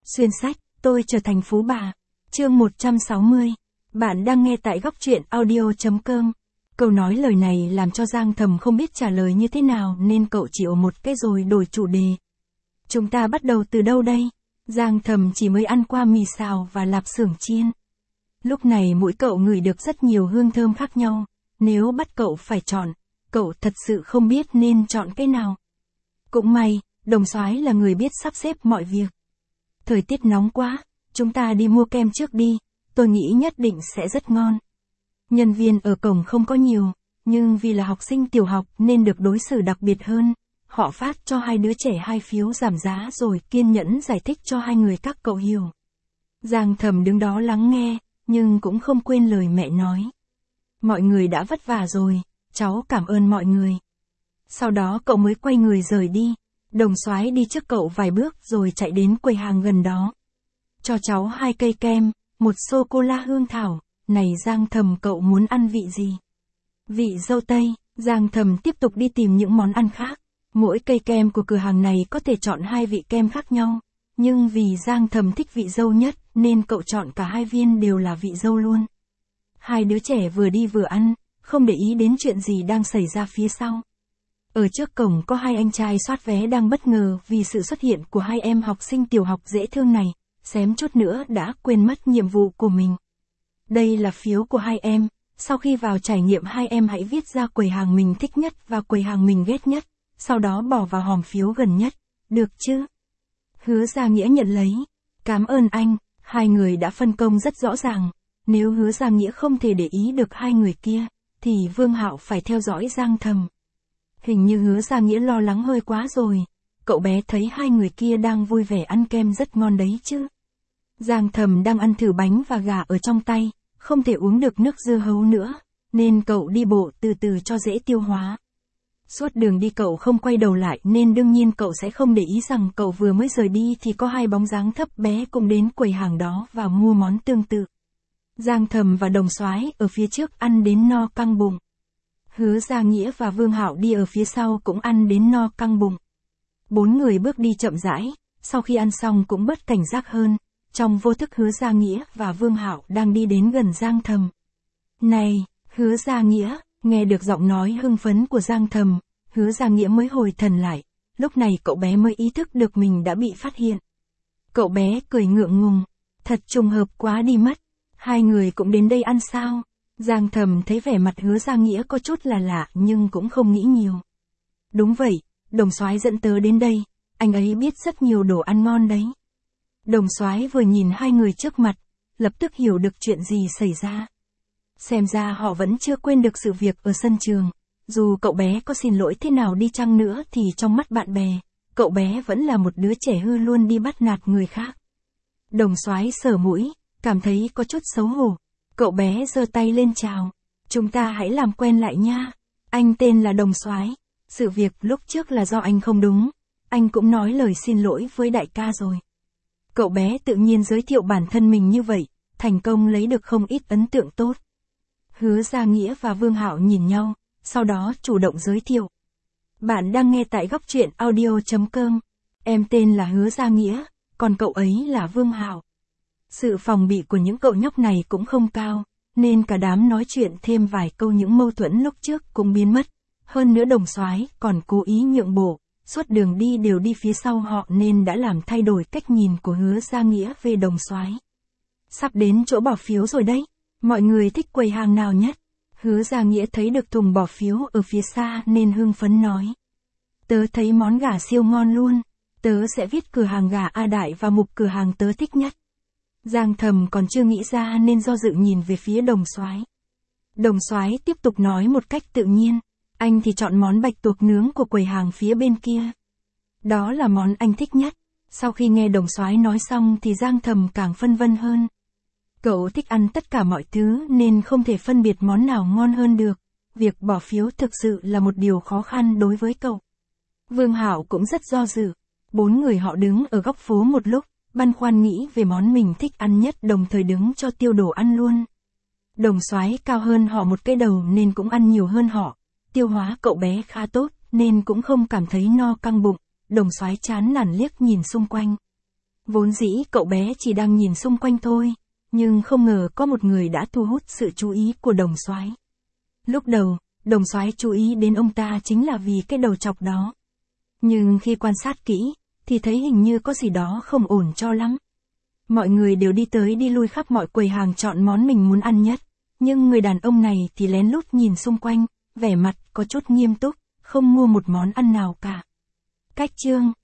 Xuyên sách, tôi trở thành phú bà. Chương 160. Bạn đang nghe tại góc truyện audio.com. Câu nói lời này làm cho Giang Thầm không biết trả lời như thế nào nên cậu chỉ ồ một cái rồi đổi chủ đề. Chúng ta bắt đầu từ đâu đây? Giang Thầm chỉ mới ăn qua mì xào và lạp xưởng chiên. Lúc này mũi cậu ngửi được rất nhiều hương thơm khác nhau. Nếu bắt cậu phải chọn, cậu thật sự không biết nên chọn cái nào. Cũng may, Đồng Soái là người biết sắp xếp mọi việc. Thời tiết nóng quá, chúng ta đi mua kem trước đi, tôi nghĩ nhất định sẽ rất ngon. Nhân viên ở cổng không có nhiều, nhưng vì là học sinh tiểu học nên được đối xử đặc biệt hơn. Họ phát cho hai đứa trẻ 2 phiếu giảm giá rồi kiên nhẫn giải thích cho hai người các cậu hiểu. Giang Thầm đứng đó lắng nghe, nhưng cũng không quên lời mẹ nói. Mọi người đã vất vả rồi, cháu cảm ơn mọi người. Sau đó cậu mới quay người rời đi. Đồng Soái đi trước cậu vài bước rồi chạy đến quầy hàng gần đó. Cho cháu 2 cây kem, 1 sô-cô-la hương thảo, này Giang Thầm cậu muốn ăn vị gì? Vị dâu tây. Giang Thầm tiếp tục đi tìm những món ăn khác. Mỗi cây kem của cửa hàng này có thể chọn 2 vị kem khác nhau. Nhưng vì Giang Thầm thích vị dâu nhất nên cậu chọn cả 2 viên đều là vị dâu luôn. Hai đứa trẻ vừa đi vừa ăn, không để ý đến chuyện gì đang xảy ra phía sau. Ở trước cổng có 2 anh trai soát vé đang bất ngờ vì sự xuất hiện của 2 em học sinh tiểu học dễ thương này, xém chút nữa đã quên mất nhiệm vụ của mình. Đây là phiếu của 2 em, sau khi vào trải nghiệm 2 em hãy viết ra quầy hàng mình thích nhất và quầy hàng mình ghét nhất, sau đó bỏ vào hòm phiếu gần nhất, được chứ? Hứa Gia Nghĩa nhận lấy. Cảm ơn anh, hai người đã phân công rất rõ ràng, nếu Hứa Gia Nghĩa không thể để ý được 2 người kia, thì Vương Hạo phải theo dõi Giang Thầm. Hình như Hứa Gia Nghĩa lo lắng hơi quá rồi, cậu bé thấy 2 người kia đang vui vẻ ăn kem rất ngon đấy chứ. Giang Thầm đang ăn thử bánh và gà ở trong tay, không thể uống được nước dưa hấu nữa, nên cậu đi bộ từ từ cho dễ tiêu hóa. Suốt đường đi cậu không quay đầu lại nên đương nhiên cậu sẽ không để ý rằng cậu vừa mới rời đi thì có 2 bóng dáng thấp bé cũng đến quầy hàng đó và mua món tương tự. Giang Thầm và Đồng Soái ở phía trước ăn đến no căng bụng. Hứa Gia Nghĩa và Vương Hạo đi ở phía sau cũng ăn đến no căng bụng. 4 người bước đi chậm rãi, sau khi ăn xong cũng bớt cảnh giác hơn. Trong vô thức Hứa Gia Nghĩa và Vương Hạo đang đi đến gần Giang Thầm. Này, Hứa Gia Nghĩa, nghe được giọng nói hưng phấn của Giang Thầm, Hứa Gia Nghĩa mới hồi thần lại, lúc này cậu bé mới ý thức được mình đã bị phát hiện. Cậu bé cười ngượng ngùng, thật trùng hợp quá đi mất, 2 người cũng đến đây ăn sao? Giang Thầm thấy vẻ mặt Hứa Gia Nghĩa có chút là lạ nhưng cũng không nghĩ nhiều. Đúng vậy, Đồng Soái dẫn tớ đến đây, anh ấy biết rất nhiều đồ ăn ngon đấy. Đồng Soái vừa nhìn 2 người trước mặt, lập tức hiểu được chuyện gì xảy ra. Xem ra họ vẫn chưa quên được sự việc ở sân trường, dù cậu bé có xin lỗi thế nào đi chăng nữa thì trong mắt bạn bè, cậu bé vẫn là một đứa trẻ hư luôn đi bắt nạt người khác. Đồng Soái sờ mũi, cảm thấy có chút xấu hổ. Cậu bé giơ tay lên chào. Chúng ta hãy làm quen lại nha. Anh tên là Đồng Soái. Sự việc lúc trước là do anh không đúng. Anh cũng nói lời xin lỗi với đại ca rồi. Cậu bé tự nhiên giới thiệu bản thân mình như vậy, thành công lấy được không ít ấn tượng tốt. Hứa Gia Nghĩa và Vương Hạo nhìn nhau, sau đó chủ động giới thiệu. Bạn đang nghe tại góc truyện audio.com. Em tên là Hứa Gia Nghĩa, còn cậu ấy là Vương Hạo. Sự phòng bị của những cậu nhóc này cũng không cao, nên cả đám nói chuyện thêm vài câu những mâu thuẫn lúc trước cũng biến mất. Hơn nữa Đồng Soái còn cố ý nhượng bộ, suốt đường đi đều đi phía sau họ nên đã làm thay đổi cách nhìn của Hứa Gia Nghĩa về Đồng Soái. Sắp đến chỗ bỏ phiếu rồi đấy, mọi người thích quầy hàng nào nhất? Hứa Gia Nghĩa thấy được thùng bỏ phiếu ở phía xa nên hưng phấn nói. Tớ thấy món gà siêu ngon luôn, tớ sẽ viết cửa hàng gà A Đại vào mục cửa hàng tớ thích nhất. Giang Thầm còn chưa nghĩ ra nên do dự nhìn về phía Đồng Soái. Đồng Soái tiếp tục nói một cách tự nhiên, anh thì chọn món bạch tuộc nướng của quầy hàng phía bên kia. Đó là món anh thích nhất. Sau khi nghe Đồng Soái nói xong thì Giang Thầm càng phân vân hơn. Cậu thích ăn tất cả mọi thứ nên không thể phân biệt món nào ngon hơn được. Việc bỏ phiếu thực sự là một điều khó khăn đối với cậu. Vương Hạo cũng rất do dự. 4 người họ đứng ở góc phố một lúc, băn khoăn nghĩ về món mình thích ăn nhất đồng thời đứng cho tiêu đồ ăn luôn. Đồng Soái cao hơn họ một cái đầu nên cũng ăn nhiều hơn họ. Tiêu hóa cậu bé khá tốt nên cũng không cảm thấy no căng bụng. Đồng Soái chán nản liếc nhìn xung quanh. Vốn dĩ cậu bé chỉ đang nhìn xung quanh thôi, nhưng không ngờ có một người đã thu hút sự chú ý của Đồng Soái. Lúc đầu, Đồng Soái chú ý đến ông ta chính là vì cái đầu chọc đó. Nhưng khi quan sát kỹ, thì thấy hình như có gì đó không ổn cho lắm. Mọi người đều đi tới đi lui khắp mọi quầy hàng chọn món mình muốn ăn nhất. Nhưng người đàn ông này thì lén lút nhìn xung quanh, vẻ mặt có chút nghiêm túc, không mua một món ăn nào cả. Cách chương